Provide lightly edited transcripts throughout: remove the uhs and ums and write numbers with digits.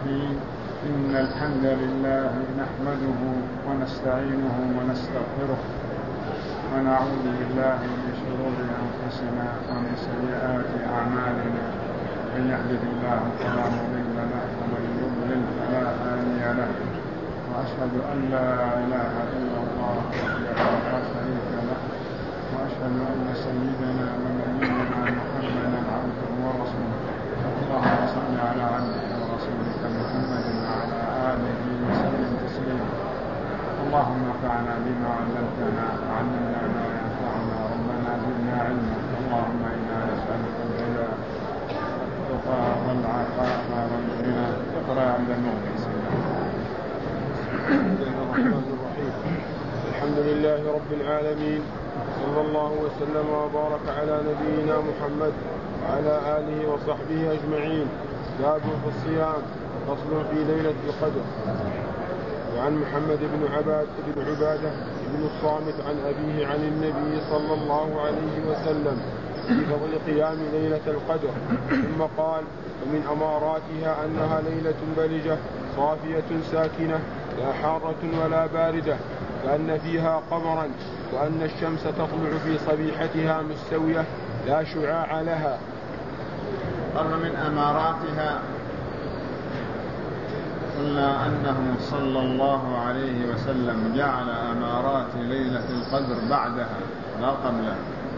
الرحيم. إن الحمد لله نحمده ونستعينه ونستغفره ونعوذ بالله من شرور أنفسنا ومن سيئات أعمالنا. من يهده الله فلا مضل له ومن يضلل فلا هادي له. وأشهد أن لا إله إلا الله وحده لا شريك له. وأشهد أن سيدنا ونبينا محمدا عبده ورسوله. اللهم صل على عبدك ورسولك محمد وعلى آله وسلم تسليما. اللهم انفعنا بما علمتنا وعلمنا ما ينفعنا ربنا زدنا علما. اللهم إنا نسألك الهدى والتقى والعفاف والغنى. اقرأ عند الموت. الحمد لله رب العالمين، صلى الله وسلم وبارك على نبينا محمد وعلى آله وصحبه أجمعين. باب في الصيام، فصل في ليلة القدر. وعن محمد بن عبادة بن الصامت عن أبيه عن النبي صلى الله عليه وسلم في فضل قيام ليلة القدر، ثم قال: ومن أماراتها أنها ليلة بلجة صافية ساكنة لا حارة ولا باردة، كأن فيها قمرا، وأن الشمس تطلع في صبيحتها مستوية لا شعاع لها. قال من أماراتها، قلنا أنه صلى الله عليه وسلم جعل أمارات ليلة القدر بعدها لا قبلها.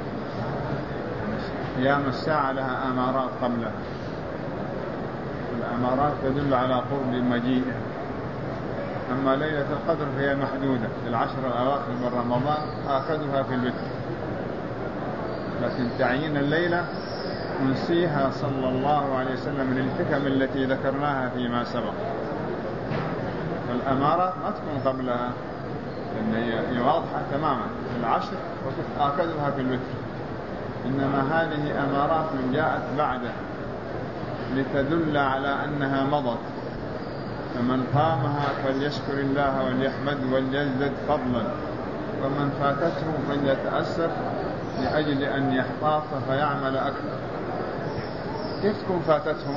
قيام الساعة لها أمارات قبلها. الأمارات تدل على قرب مجيئه. أما ليلة القدر فهي محدودة في العشر الأواخر من رمضان، آكدها في الوتر، لكن تعيين الليلة نسيها صلى الله عليه وسلم للحكم التي ذكرناها فيما سبق. الأمارات ما تكون قبلها، لأن هي واضحة تماما في العشر وآكدها في الوتر، إنما هذه أمارات جاءت بعدها لتدل على أنها مضت. فمن قامها فليشكر الله وليحمد وليزدد فضلا، ومن فاتته فليتأسف لأجل أن يحتاط فيعمل أكثر. كيف تكون فاتته؟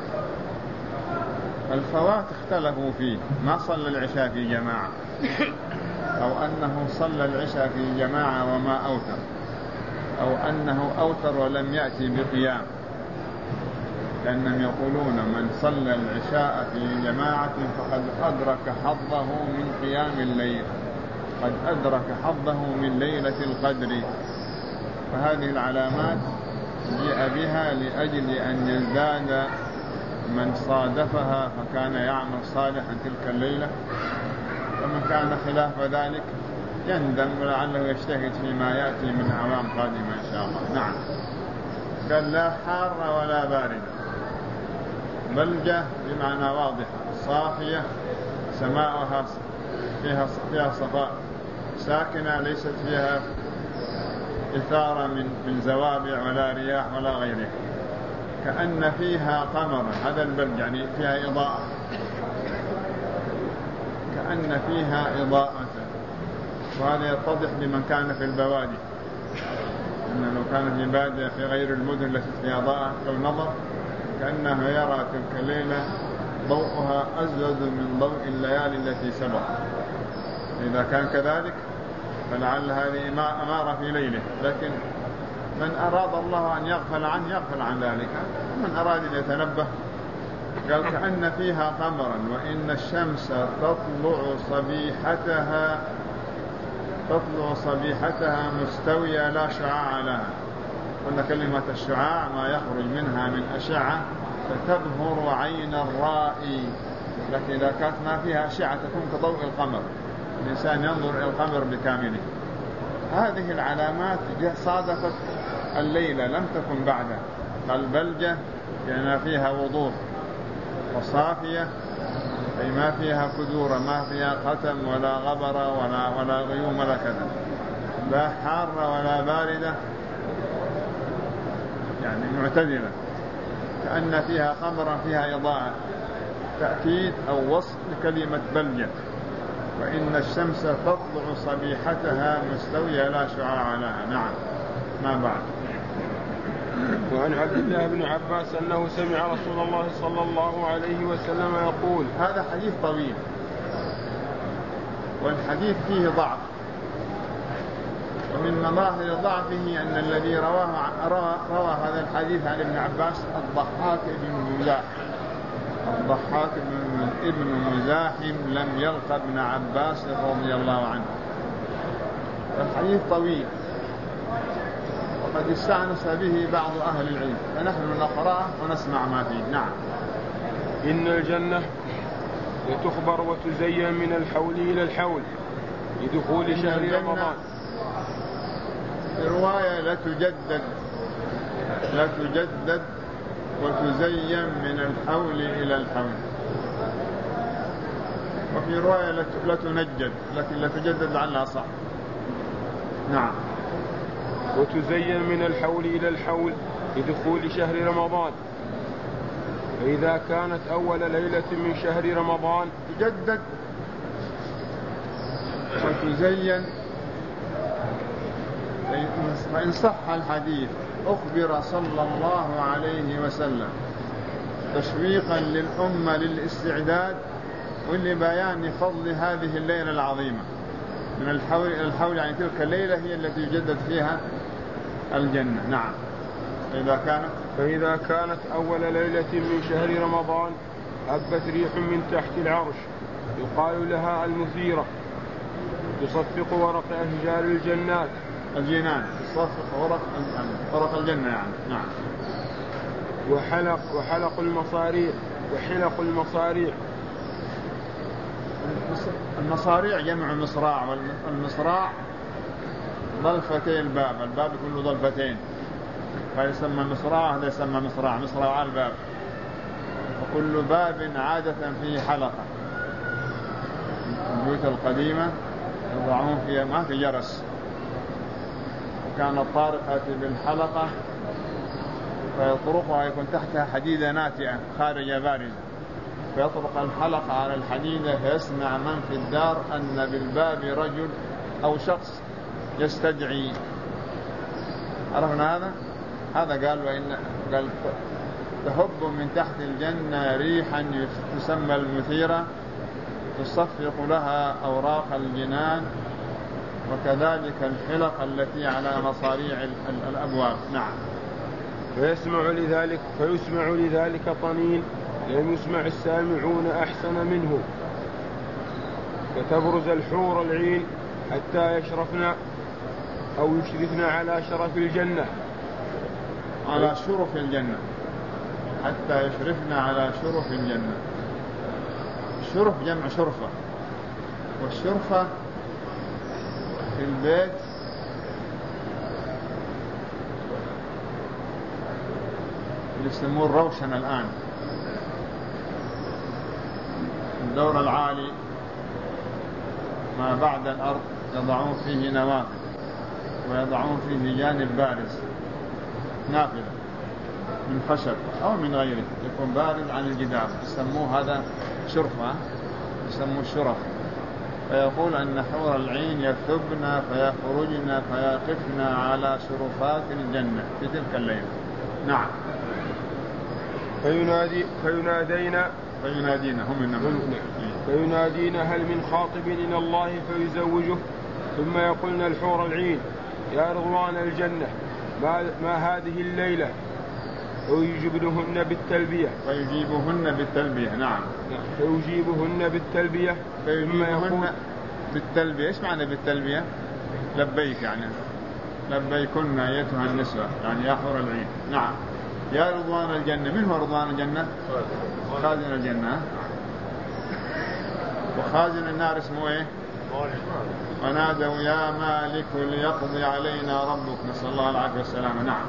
الفوات اختلفوا فيه، ما صلى العشاء في جماعة، أو أنه صلى العشاء في جماعة وما أوتر، أو أنه أوتر ولم يأتي بقيام، لأنهم يقولون من صلى العشاء في جماعة فقد أدرك حظه من قيام الليل، قد أدرك حظه من ليلة القدر. فهذه العلامات جاء بها لأجل أن يزداد من صادفها فكان يعمل صالحا تلك الليلة، ومن كان خلاف ذلك يندم ولعله يجتهد فيما يأتي من أعوام قادمة إن شاء الله. نعم. قال لا حارة ولا باردة، بلجة بمعنى واضحة صافية، سماؤها فيها صفاء، ساكنة ليست فيها إثارة من زوابع ولا رياح ولا غيرها، كأن فيها قمرا. هذا البلج يعني فيها إضاءة، كأن فيها إضاءة. وهذا يتضح لمن كان في البوادي، أن لو كان في بادية في غير المدن التي فيها إضاءة لو نظر كأنه يرى تلك الليلة ضوءها أزود من ضوء الليالي التي سبق. إذا كان كذلك فلعل هذه أمارة في ليله، لكن من أراد الله أن يغفل عنه يغفل عن ذلك، ومن أراد أن يتنبه قال كأن فيها قمرا، وإن الشمس تطلع صبيحتها مستوية لا شعاع لها. قلنا كلمة الشعاع ما يخرج منها من أشعة فتبهر عين الرائي، لكن إذا كانت ما فيها أشعة تكون كضوء القمر، الإنسان ينظر إلى القمر بكامله. هذه العلامات صادفت الليلة لم تكن بعدها. قال بلجة لأن فيها وضوح، وصافية أي ما فيها كدورة، ما فيها ختم ولا غبر ولا غيوم ولا كذا. لا حارة ولا باردة يعني معتدلة، كأن فيها قمرا فيها إضاءة، تأكيد أو وصف لكلمة بلجة. وإن الشمس تطلع صبيحتها مستوية لا شعاع لها. نعم. ما بعد. وعن عبد الله بن عباس أنه سمع رسول الله صلى الله عليه وسلم يقول. هذا حديث طويل والحديث فيه ضعف، ومن مظاهر ضعفه أن الذي روى هذا الحديث عن ابن عباس الضحاك ابن مزاحم لم يلقى ابن عباس رضي الله عنه. الحديث طويل وقد استأنس به بعض أهل العلم، فنحن نقرأه ونسمع ما فيه. نعم. إن الجنة لتخبر وتزين من الحول إلى الحول لدخول شهر رمضان. في رواية لا تجدد وتزين من الحول إلى الحول، وفي رواية لا تنجد، لكن لا تجدد لعلها صح. نعم. وتزين من الحول إلى الحول لدخول شهر رمضان، فإذا كانت أول ليلة من شهر رمضان تجدد وتزين. فإن صح الحديث أخبر صلى الله عليه وسلم تشويقا للأمة للاستعداد ولبيان فضل هذه الليلة العظيمة من الحول إلى الحول، يعني تلك الليلة هي التي يجدد فيها الجنة. نعم. فإذا كانت أول ليلة من شهر رمضان هبت ريح من تحت العرش يقال لها المثيرة تصفق ورق أشجار الجنان تصفق ورق الجنة يعني. نعم. وحلق المصاريع. المصاريع جمع مصراع، والمصراع ضلفتي الباب يكون له ضلفتين، هذا يسمى مصراع، هذا يسمى مصراع الباب. وكل باب عادة فيه حلقة. البيوت القديمة يضعون فيها ما في جرس، وكان الطارق بالحلقة فيطرقها يكون تحتها حديدة ناتئة خارجة بارزة، فيطرق الحلقة على الحديدة فيسمع من في الدار أن بالباب رجل أو شخص يستدعي. عرفنا هذا قال تهب من تحت الجنة ريحا تسمى المثيرة تصفق لها أوراق الجنان، وكذلك الحلق التي على مصاريع الأبواب. نعم. فيسمع لذلك طنين لم يسمع السامعون أحسن منه، فتبرز الحور العين حتى يشرفن على شرف الجنة، على شرف الجنة، حتى يشرفن على شرف الجنة. الشرف جمع شرفة، والشرفة في البيت يسموه الروشن الآن، الدور العالي ما بعد الأرض يضعون فيه نوافذ، ويضعون فيه جانب بارز نافذة من خشب أو من غيره يكون بارز عن الجدار، يسموه هذا شرفة، يسموه الشرف. فيقول أن حور العين يثبن فيخرجن فيقفن على شرفات الجنة في تلك الليلة. نعم. فينادين هل من خاطب إلى الله فيزوجه، ثم يقولن الحور العين يا رضوان الجنة ما هذه الليلة، ويجيبهن بالتلبية. نعم. فيجيبهن بالتلبية. إيش معنى بالتلبية؟ لبيك، يعني لبيكن أيتها النسوة، يعني يا حور العين. نعم. يا رضوان الجنة. من هو رضوان الجنة؟ خازن الجنة. وخازن النار اسمه ايه؟ ونادوا يا مالك ليقضي علينا ربك، نسأل الله العافية والسلامة. نعم.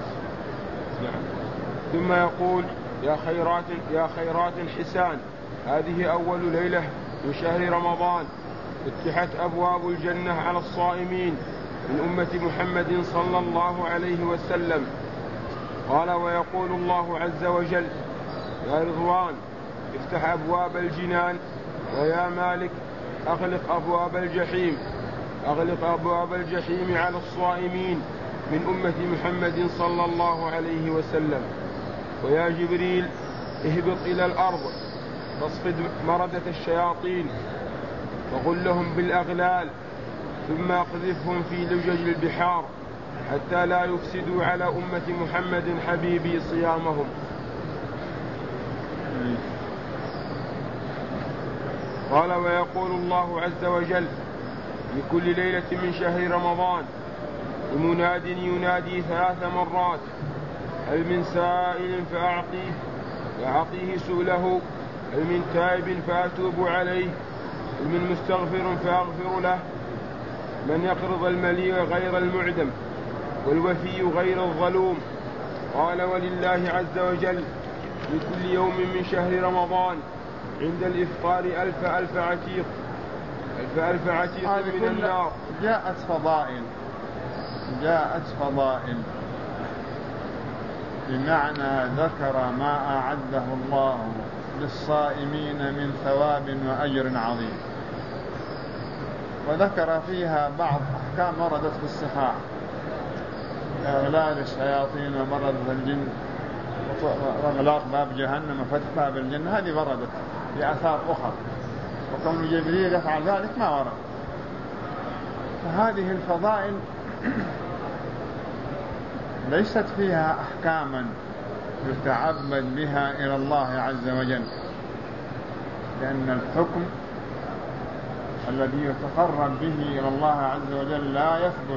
ثم يقول يا خيرات الحسان، هذه أول ليلة من شهر رمضان فتحت أبواب الجنة على الصائمين من أمة محمد صلى الله عليه وسلم. قال ويقول الله عز وجل يا رضوان افتح أبواب الجنان، ويا مالك أغلق أبواب الجحيم على الصائمين من أمة محمد صلى الله عليه وسلم. ويا جبريل اهبط إلى الأرض فاصفد مردة الشياطين وغلهم بالأغلال ثم اقذفهم في لجج البحار حتى لا يفسدوا على أمة محمد حبيبي صيامهم. قال ويقول الله عز وجل في كل ليلة من شهر رمضان مناد ينادي 3 مرات هل من سائل فأعطيه سؤله هل من تائب فأتوب عليه هل من مستغفر فأغفر له من يقرض المليء غير المعدم والوفي غير الظلوم. قال ولله عز وجل في كل يوم من شهر رمضان عند الإفطار 1000 عتيق من النار. جاءت فضائل بمعنى ذكر ما أعده الله للصائمين من ثواب وأجر عظيم، وذكر فيها بعض أحكام وردت في الصحاح إغلال الشياطين ومرض الجن وإغلاق باب جهنم وفتح باب الجنة، هذه وردت بآثار أخرى، وكون جبريل يفعل ذلك ما ورد. فهذه الفضائل ليست فيها أحكاما يتعبد بها إلى الله عز وجل، لأن الحكم الذي يتقرب به إلى الله عز وجل لا يثبت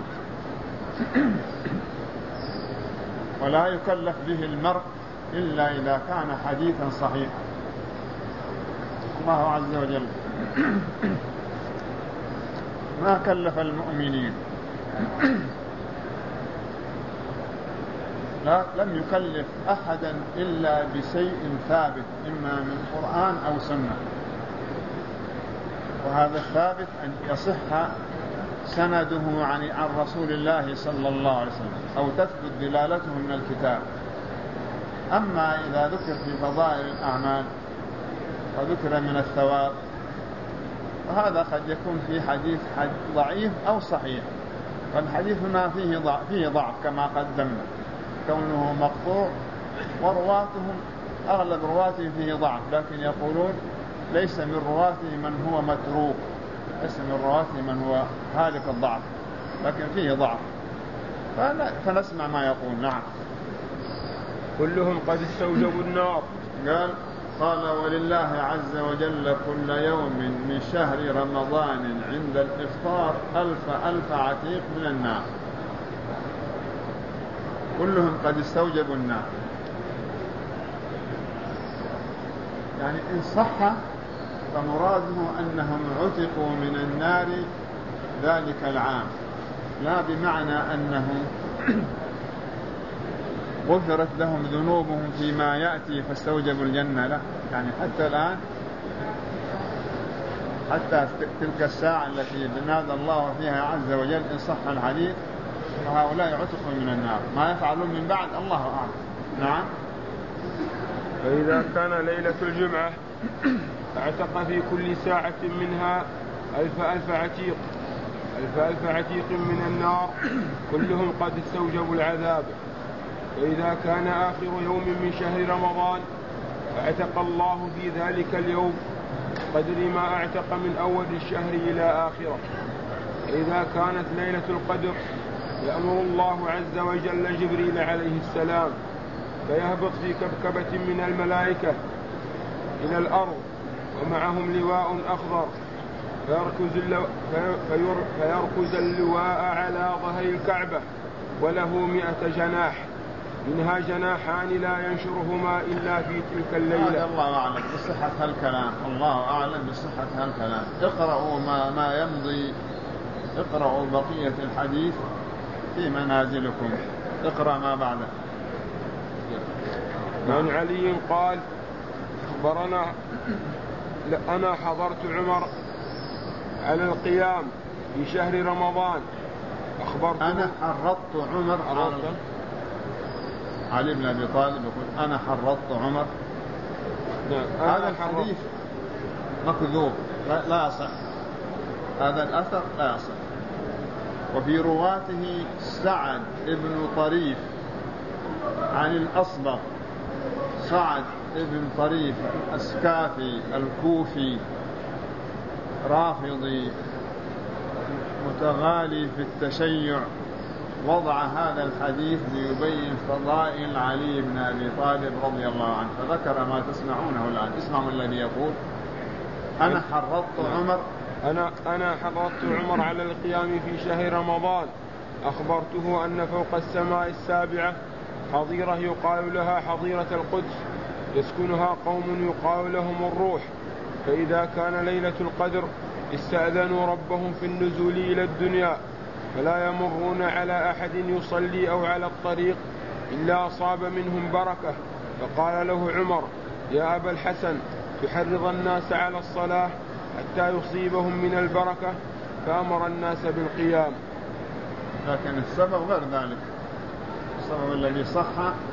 ولا يكلف به المرء إلا إذا كان حديثا صحيحا. الله عز وجل ما كلف المؤمنين، لم يكلف أحدا إلا بشيء ثابت إما من قرآن أو سنة، وهذا الثابت أن يصح سنده عن رسول الله صلى الله عليه وسلم أو تثبت دلالته من الكتاب. أما إذا ذكر في فضائل الأعمال وذكر من الثواب فهذا قد يكون في حديث ضعيف أو صحيح، فالحديث هنا فيه ضعف كما قدمنا، كونه مقطوع ورواتهم أغلب رواته فيه ضعف، لكن يقولون ليس من رواته من هو متروك، ليس من رواته من هو هالك الضعف، لكن فيه ضعف، فنسمع ما يقول. نعم. كلهم قد استوجبوا النار. قال ولله عز وجل كل يوم من شهر رمضان عند الإفطار 1000 عتيق من النار. كلهم قد استوجبوا النار، يعني إن صح فمراده أنهم عتقوا من النار ذلك العام، لا بمعنى أنهم غفرت لهم ذنوبهم فيما يأتي فاستوجبوا الجنة، لا، يعني حتى الآن، حتى تلك الساعة التي نادى الله فيها عز وجل إن صح الحديث فهؤلاء عتقوا من النار، ما يفعلون من بعد الله أعلم. نعم. فإذا كان ليلة الجمعة اعتق في كل ساعة منها 1000 عتيق، 1000 عتيق من النار، كلهم قد استوجبوا العذاب. فإذا كان آخر يوم من شهر رمضان اعتق الله في ذلك اليوم قدر ما اعتق من أول الشهر إلى آخره. إذا كانت ليلة القدر يأمر الله عز وجل جبريل عليه السلام فيهبط في كبكبة من الملائكة إلى الأرض ومعهم لواء أخضر فيركز اللواء على ظهر الكعبة وله 100 جناح، منها جناحان لا ينشرهما إلا في تلك الليلة. الله أعلم بصحة هالكلام، الله أعلم بصحة هالكلام. اقرأوا ما يمضي، اقرأوا بقية الحديث في منازلكم، اقرأ ما بعده. عن علي قال أخبرنا أنا حضرت عمر على القيام في شهر رمضان، أنا حرضت عمر علي بن أبي طالب يقول أنا حرضت عمر. هذا الحديث مكذوب لا يصح، هذا الأثر لا يصح، وفي رواته سعد بن طريف عن الأصبغ سعد بن طريف الأسكافي الكوفي رافضي متغالي في التشيع، وضع هذا الحديث ليبين فضائل علي بن أبي طالب رضي الله عنه، فذكر ما تسمعونه الآن. اسمعوا الذي يقول: أنا حرضت عمر على القيام في شهر رمضان، أخبرته أن فوق السماء السابعة حظيرة يقال لها حظيرة القدس يسكنها قوم يقال لهم الروح، فإذا كان ليلة القدر استأذنوا ربهم في النزول إلى الدنيا، فلا يمرون على أحد يصلي أو على الطريق إلا أصاب منهم بركة. فقال له عمر: يا أبا الحسن، تحرض الناس على الصلاة حتى يصيبهم من البركة؟ فأمر الناس بالقيام. لكن السبب غير ذلك. السبب الذي صح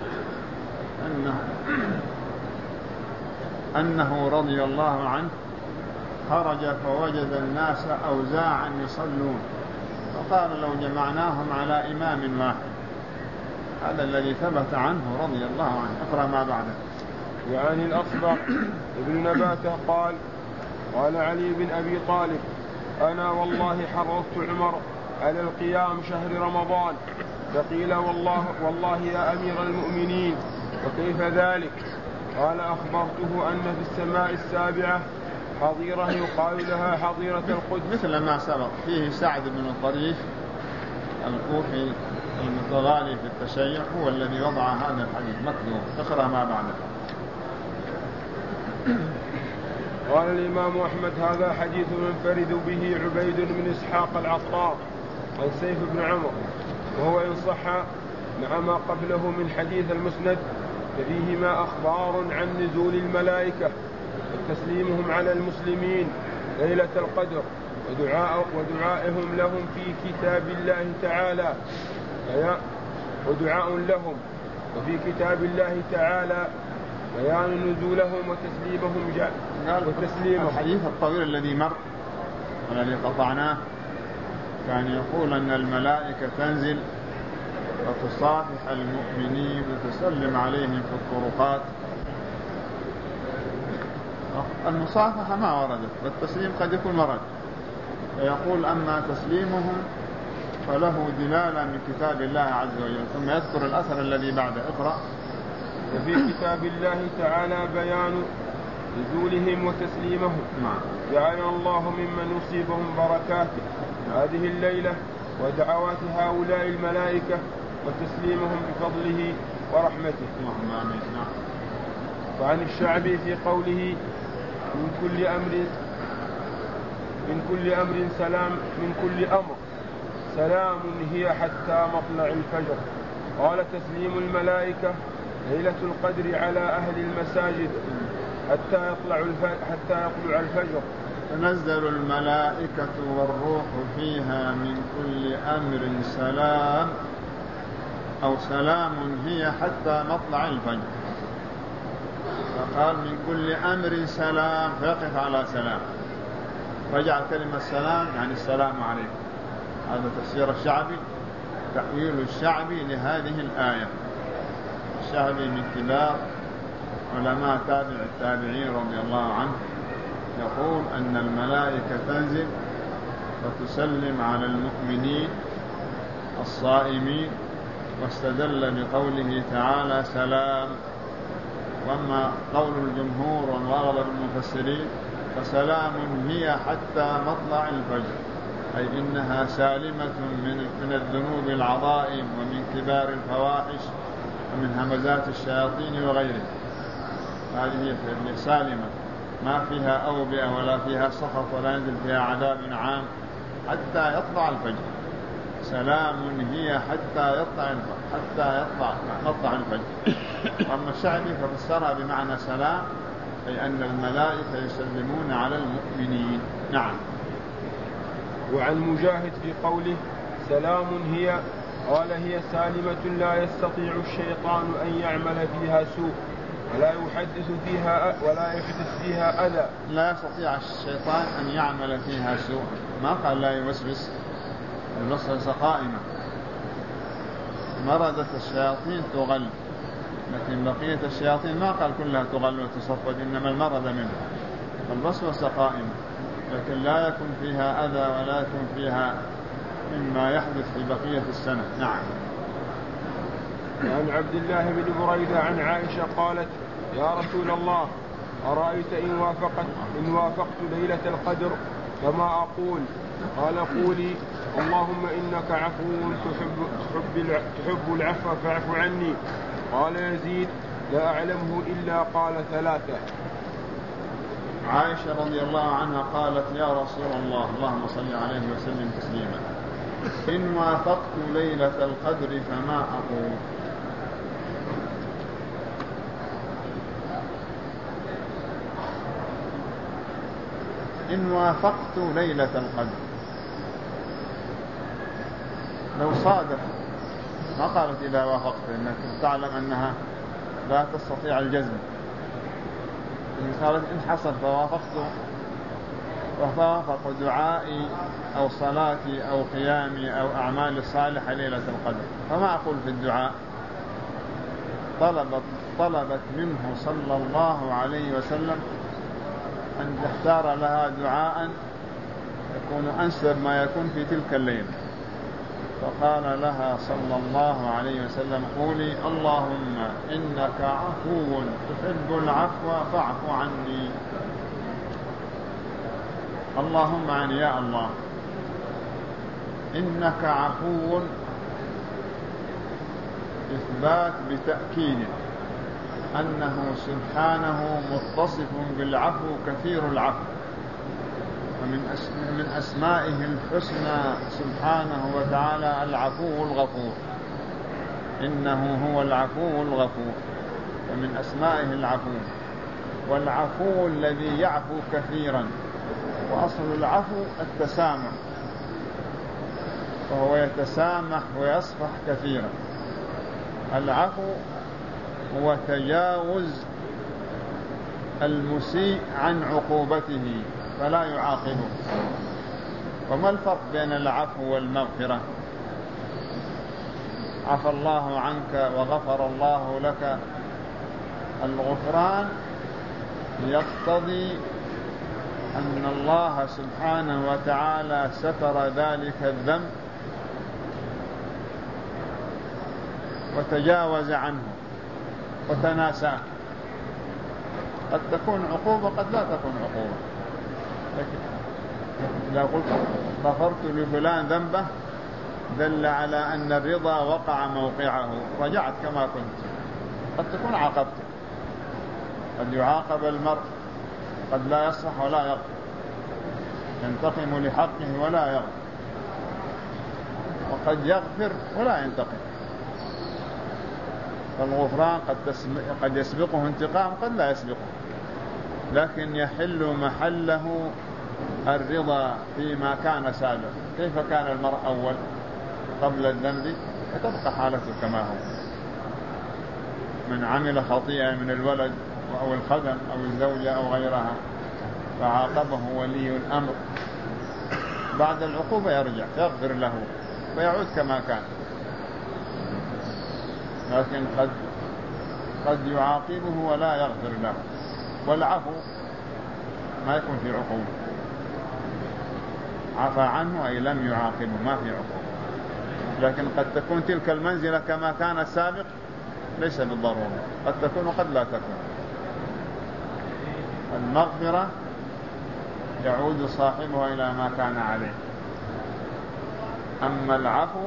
أنه رضي الله عنه خرج فوجد الناس أوزاعا يصلون، فقال: لو جمعناهم على إمام واحد. هذا الذي ثبت عنه رضي الله عنه. اقرأ ما بعده. وعن الأصبغ ابن نباتة قال: قال علي بن أبي طالب: أنا والله حرضت عمر على القيام شهر رمضان. فقيل: والله يا أمير المؤمنين، وكيف ذلك؟ قال: أخبرته أن في السماء السابعة حظيرة يقال لها حظيرة القدس. مثل ما سبق. فيه سعد بن الطريف الكوفي المتغالي في التشيع هو الذي وضع هذا الحديث مكذوب. اقرأ ما بعده. قال الإمام أحمد: هذا حديث منفرد به عبيد بن إسحاق العطار عن سيف بن عمر، وهو إن صح مع ما قبله من حديث المسند ففيهما أخبار عن نزول الملائكة وتسليمهم على المسلمين ليلة القدر ودعائهم لهم في كتاب الله تعالى، ودعاء لهم وفي كتاب الله تعالى بيان نزولهم وتسليمهم الحديث الطويل الذي مر والذي قطعناه كان يقول أن الملائكة تنزل وتصافح المؤمنين وتسلم عليهم في الطرقات. المصافحة ما وردت، والتسليم قد يكون ورد. فيقول: أما تسليمهم فله دلالة من كتاب الله عز وجل. ثم يذكر الأثر الذي بعده. اقرأ. وفي كتاب الله تعالى بيان نزولهم وتسليمهم. جعلنا الله ممن يصيبهم بركاته هذه الليلة ودعوات هؤلاء الملائكة وتسليمهم بفضله ورحمته. وعن الشعبي في قوله: من كل أمر سلام هي حتى مطلع الفجر. قال: تسليم الملائكة ليلة القدر على أهل المساجد حتى يطلع الفجر. تنزل الملائكة والروح فيها من كل أمر سلام، أو سلام هي حتى مطلع الفجر. فقال: من كل أمر سلام، فيقف على سلام، وجعل كلمة سلام يعني السلام عليكم. هذا تفسير الشعبي، تأويل الشعبي لهذه الآية. الشعبي من كبار علماء تابع التابعين رضي الله عنه، يقول أن الملائكة تنزل وتسلم على المؤمنين الصائمين، واستدل بقوله تعالى سلام. وأما قول الجمهور وغالب المفسرين فسلام هي حتى مطلع الفجر، أي إنها سالمة من الذنوب العظائم ومن كبار الفواحش ومن همزات الشياطين وغيره. هذه هي سالمة، ما فيها أوبئة ولا فيها سخط ولا ينزل فيها عذاب عام حتى يطلع الفجر. سلام هي حتى يطلع الفجر. أما الشعبي ففسرها بمعنى سلام، أي أن الملائكة يسلمون على المؤمنين. نعم. وعن مجاهد في قوله سلام هي، قال: هي سالمة لا يستطيع الشيطان أن يعمل فيها سوء ولا يحدث فيها أذى. لا يستطيع الشيطان أن يعمل فيها سوء، ما قال لا يوسوس، الوسوسة قائمة. مردة الشياطين تغل، لكن بقية الشياطين ما قال كلها تغل وتصفد، إنما المرض منها. الوسوسة قائمة، لكن لا يكون فيها أذى ولا يكون فيها مما يحدث في بقية السنة. نعم. عن عبد الله بن بريدة عن عائشة قالت: يا رسول الله، أرأيت إن وافقت ليلة القدر فما أقول؟ قال: قولي: اللهم إنك عفو تحب العفو فاعف عني. قال يزيد: لا أعلمه إلا قال 3. عائشة رضي الله عنها قالت: يا رسول الله، اللهم صل عليه وسلم تسليما، إن وافقت ليلة القدر فما أقول؟ إن وافقت ليلة القدر، لو صادف، ما قالت إذا وافقت، إنك تعلم أنها لا تستطيع الجزم. إن قالت إن حصل فوافق دعائي أو صلاتي أو قيامي أو أعمال الصالحة ليلة القدر، فما أقول في الدعاء؟ طلبت منه صلى الله عليه وسلم أن تختار لها دعاء يكون أنسب ما يكون في تلك الليلة، فقال لها صلى الله عليه وسلم: قولي: اللهم إنك عفو تحب العفو فاعف عني. اللهم يعني يا الله إنك عفو، إثبات بتأكيد أنه سبحانه متصف بالعفو كثير العفو، ومن أسمائه الحسنى سبحانه وتعالى العفو الغفور، إنه هو العفو الغفور، ومن أسمائه العفو، والعفو الذي يعفو كثيرا، وأصل العفو التسامح، فهو يتسامح ويصفح كثيرا. العفو هو تجاوز المسيء عن عقوبته فلا يعاقبه. وما الفرق بين العفو والمغفرة؟ عفى الله عنك وغفر الله لك. الغفران يقتضي أن الله سبحانه وتعالى ستر ذلك الذنب وتجاوز عنه وتناساه. قد تكون عقوبة قد لا تكون عقوبة، لكن إذا قلت غفرت لفلان ذنبه دل على أن الرضا وقع موقعه، رجعت كما كنت. قد تكون عاقبته، قد يعاقب المرء، قد لا يصح ولا يغفر، ينتقم لحقه ولا يغفر، وقد يغفر ولا ينتقم. فالغفران قد يسبقه انتقام، قد لا يسبقه، لكن يحل محله الرضا فيما كان سابق. كيف كان المرء أول قبل الذنب، وتبقى حالته كما هو. من عمل خطيئة من الولد أو الخدم أو الزوجة أو غيرها فعاقبه ولي الأمر، بعد العقوبة يرجع يغفر له ويعود كما كان، لكن قد يعاقبه ولا يغفر له. والعفو ما يكون في عقوبة، عفى عنه أي لم يعاقبه، ما في عقوبة، لكن قد تكون تلك المنزلة كما كان السابق، ليس بالضرورة، قد تكون وقد لا تكون. المغفرة يعود صاحبها إلى ما كان عليه، أما العفو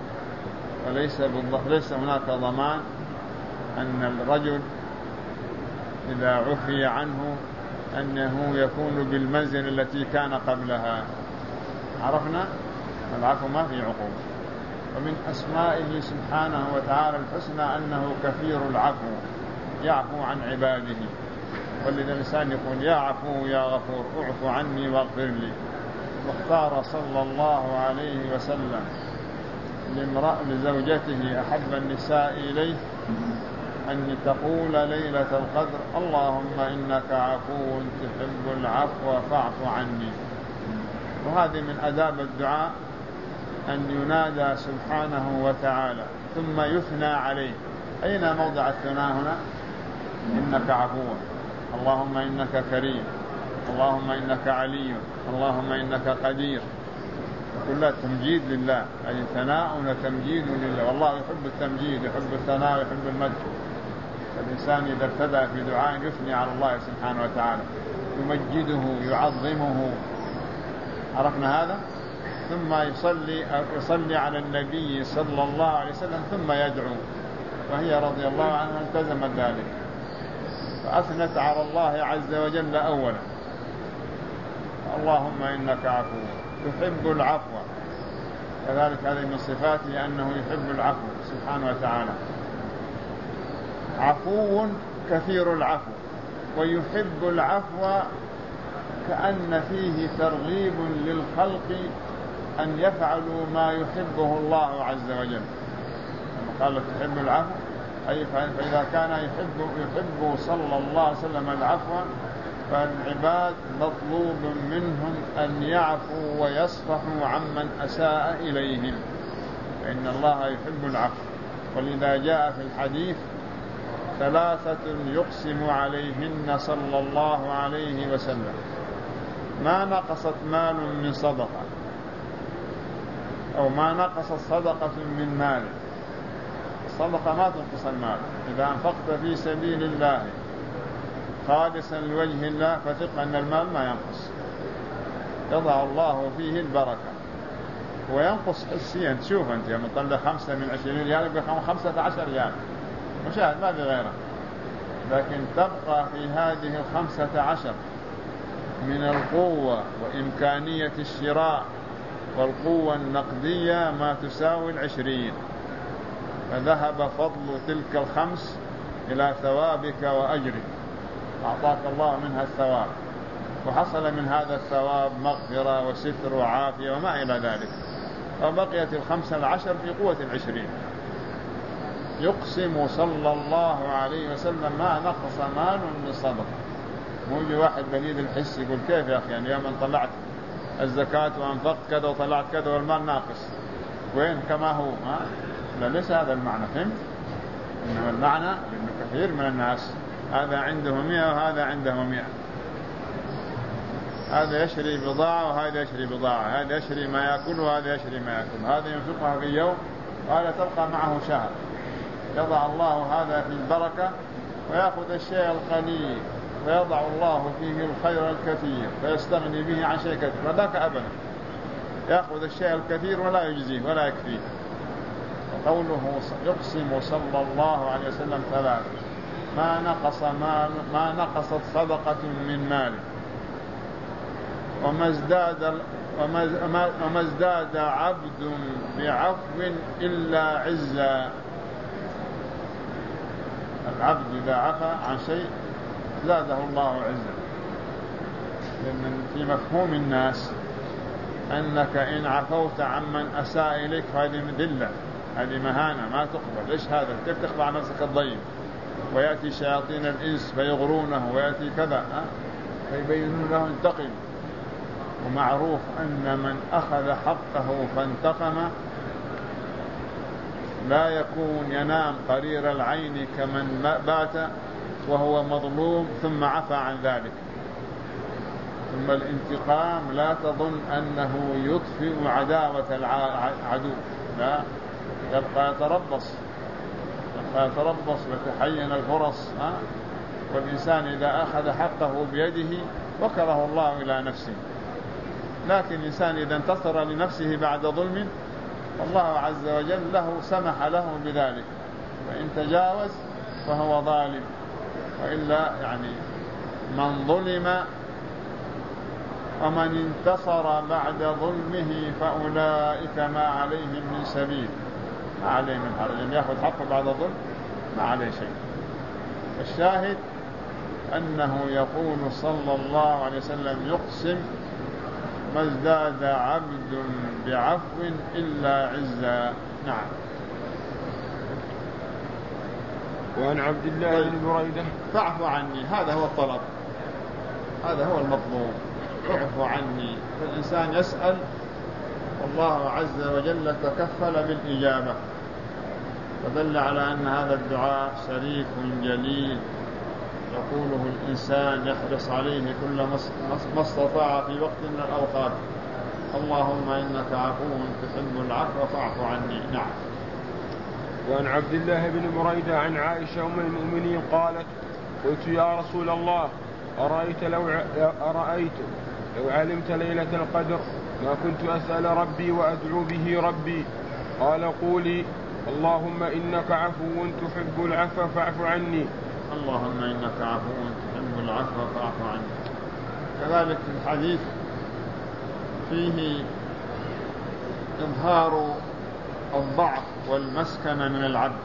فليس هناك ضمان أن الرجل إذا عفي عنه أنه يكون بالمنزل التي كان قبلها. عرفنا العفو ما في عقوبة. ومن أسمائه سبحانه وتعالى الحسنى أنه كثير العفو، يعفو عن عباده. ولذا الإنسان يقول: يا عفو يا غفور اعف عني واغفر لي. واختار صلى الله عليه وسلم لزوجته أحب النساء إليه أن تقول ليلة القدر: اللهم إنك عفو تحب العفو فاعف عني. وهذه من آداب الدعاء أن ينادى سبحانه وتعالى ثم يثنى عليه. أين موضع الثناء هنا؟ إنك عفو، اللهم إنك كريم، اللهم إنك علي، اللهم إنك قدير. كلها تمجيد لله، أي ثناء وتمجيد لله، والله يحب التمجيد، يحب الثناء ويحب المجد. الإنسان إذا ابتدأ في دعاء يثني على الله سبحانه وتعالى، يمجده يعظمه، عرفنا هذا. ثم يصلي على النبي صلى الله عليه وسلم ثم يدعو، وهي رضي الله عنها التزمت ذلك، فأثنت على الله عز وجل أولا، اللهم إنك عفو تحب العفو. كذلك هذه من صفاته أنه يحب العفو سبحانه وتعالى، عفو كثير العفو، ويحب العفو كأن فيه ترغيب للخلق أن يفعلوا ما يحبه الله عز وجل. لما قال تحب العفو أي فإذا كان يحب صلى الله عليه وسلم العفو، فالعباد مطلوب منهم أن يعفوا ويصفحوا عمن أساء إليهم، فإن الله يحب العفو. ولذا جاء في الحديث 3 يقسم عليهن صلى الله عليه وسلم ما نقصت مال من صدقة، أو ما نقصت صدقة من مال. الصدقة ما تنقص المال، إذا أنفقت في سبيل الله خالصا لوجه الله فثق أن المال ما ينقص، يضع الله فيه البركة. وينقص حسيا، تشوف أنت لما تطلع 5 من 20 ريال يبقى 15 ريال، مشاهد ما بغيره، لكن تبقى في هذه 15 من القوة وإمكانية الشراء والقوة النقدية ما تساوي 20، فذهب فضل تلك 5 إلى ثوابك وأجرك، أعطاك الله منها الثواب، وحصل من هذا الثواب مغفرة وستر وعافية وما إلى ذلك، فبقيت 15 في قوة 20. يقسم صلى الله عليه وسلم ما نقص مال من صدقة. مو يجي واحد بليد الحس يقول كيف يا أخي، يعني يوم أن طلعت الزكاة وأنفقت كذا وطلعت كذا والمال ناقص، وين كما هو؟ لا، ليس هذا المعنى، فهمت؟ إنما المعنى أن كثير من الناس هذا عنده 100 وهذا عنده 100، هذا يشري بضاعة وهذا يشري بضاعة، هذا يشري ما يأكل وهذا يشري ما يأكل، هذا ينفقها في يوم وهذا تبقى معه شهر. يضع الله هذا في البركة ويأخذ الشيء القليل ويضع الله فيه الخير الكثير فيستغني به عن شيء كثير، وذاك أبدا يأخذ الشيء الكثير ولا يجزيه ولا يكفيه. وقوله يقسم صلى الله عليه وسلم 3 ما نقصت صدقة من مال، وما ازداد عبد بعفو إلا عزا. العبد إذا عفى عن شيء زاده الله عزا، لأن في مفهوم الناس أنك إن عفوت عمن أساء إليك هذه مذلة، هذه مهانة ما تقبل. إيش هذا؟ كيف تخضع نفسك الضيم؟ ويأتي شياطين الإنس فيغرونه، ويأتي كذا فيبينون له انتقم. ومعروف أن من أخذ حقه فانتقم لا يكون ينام قرير العين كمن بات وهو مظلوم ثم عفى عن ذلك. ثم الانتقام لا تظن أنه يطفئ عداوة العدو، لا، يبقى يتربص وتحين الفرص. والإنسان إذا أخذ حقه بيده وكره الله إلى نفسه، لكن الإنسان إذا انتصر لنفسه بعد ظلم الله عز وجل سمح له بذلك، فإن تجاوز فهو ظالم، وإلا يعني من ظلم ومن انتصر بعد ظلمه فأولئك ما عليهم من سبيل، ما عليه من حرج، أن يأخذ حقه بعد ظلم ما عليه شيء. الشاهد أنه يقول صلى الله عليه وسلم يقسم ما ازداد عبد بعفو إلا عزا. نعم. وعن عبد الله بن بريدة فاعف عني، هذا هو الطلب، هذا هو المطلوب، اعف عني. فالإنسان يسأل والله عز وجل تكفل بالإجابة، فدل على أن هذا الدعاء شريف جليل يقوله الإنسان يحرص عليه كل ما استطاع في وقت من الأوقات: اللهم إنك عفو تحب العفو فاعف عني. نعم. وعن عبد الله بن بريدة عن عائشة أم المؤمنين قالت: قلت يا رسول الله أرأيت لو علمت ليلة القدر ما كنت أسأل ربي وأدعو به ربي. قال: قولي اللهم إنك عفو تحب العفو فاعف عني. اللهم إنك عفو تحب العفو فاعف عني. كذلك في الحديث فيه إظهار الضعف والمسكنة من العبد.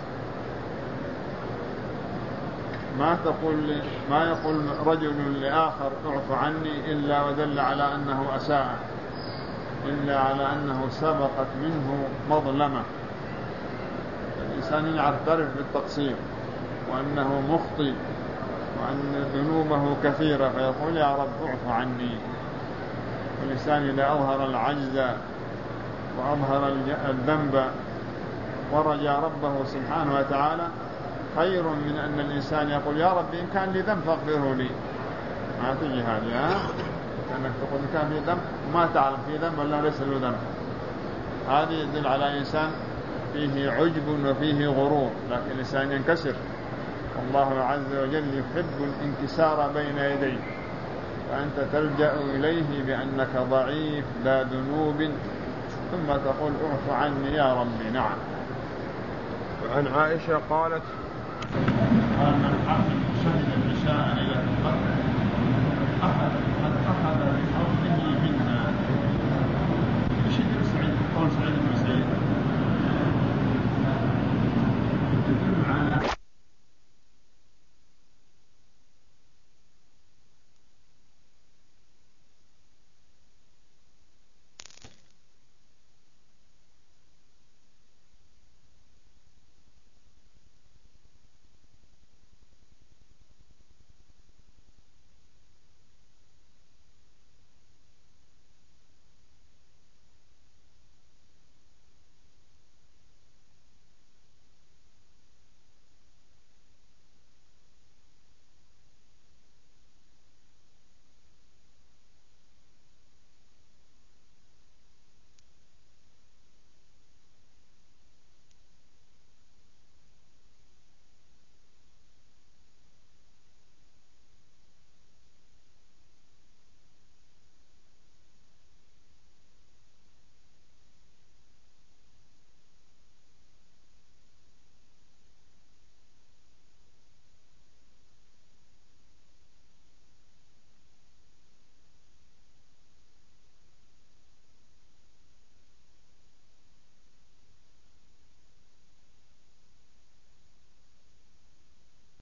ما يقول رجل لآخر اعف عني إلا ودل على أنه أساء، إلا على أنه سبقت منه مظلمة. الإنسان يعترف بالتقصير وأنه مخطئ وأن ذنوبه كثيرة فيقول يا رب اعف عني. والإنسان إذا أظهر العجز وأظهر الذنب ورجى ربه سبحانه وتعالى خير من أن الإنسان يقول يا رب إن كان لي ذنب فاغفره لي. ما تجي هذه أنك تقول إن كان لي ذنب وما تعلم في ذنب ولا ليس له ذنب، هذه يدل على إنسان فيه عجب وفيه غرور، لكن الإنسان ينكسر. الله عز وجل يحب الانكسار بين يديه، فأنت تلجأ إليه بأنك ضعيف لا ذنوب ثم تقول اعف عني يا ربي. نعم. وعن عائشة قالت: من شهد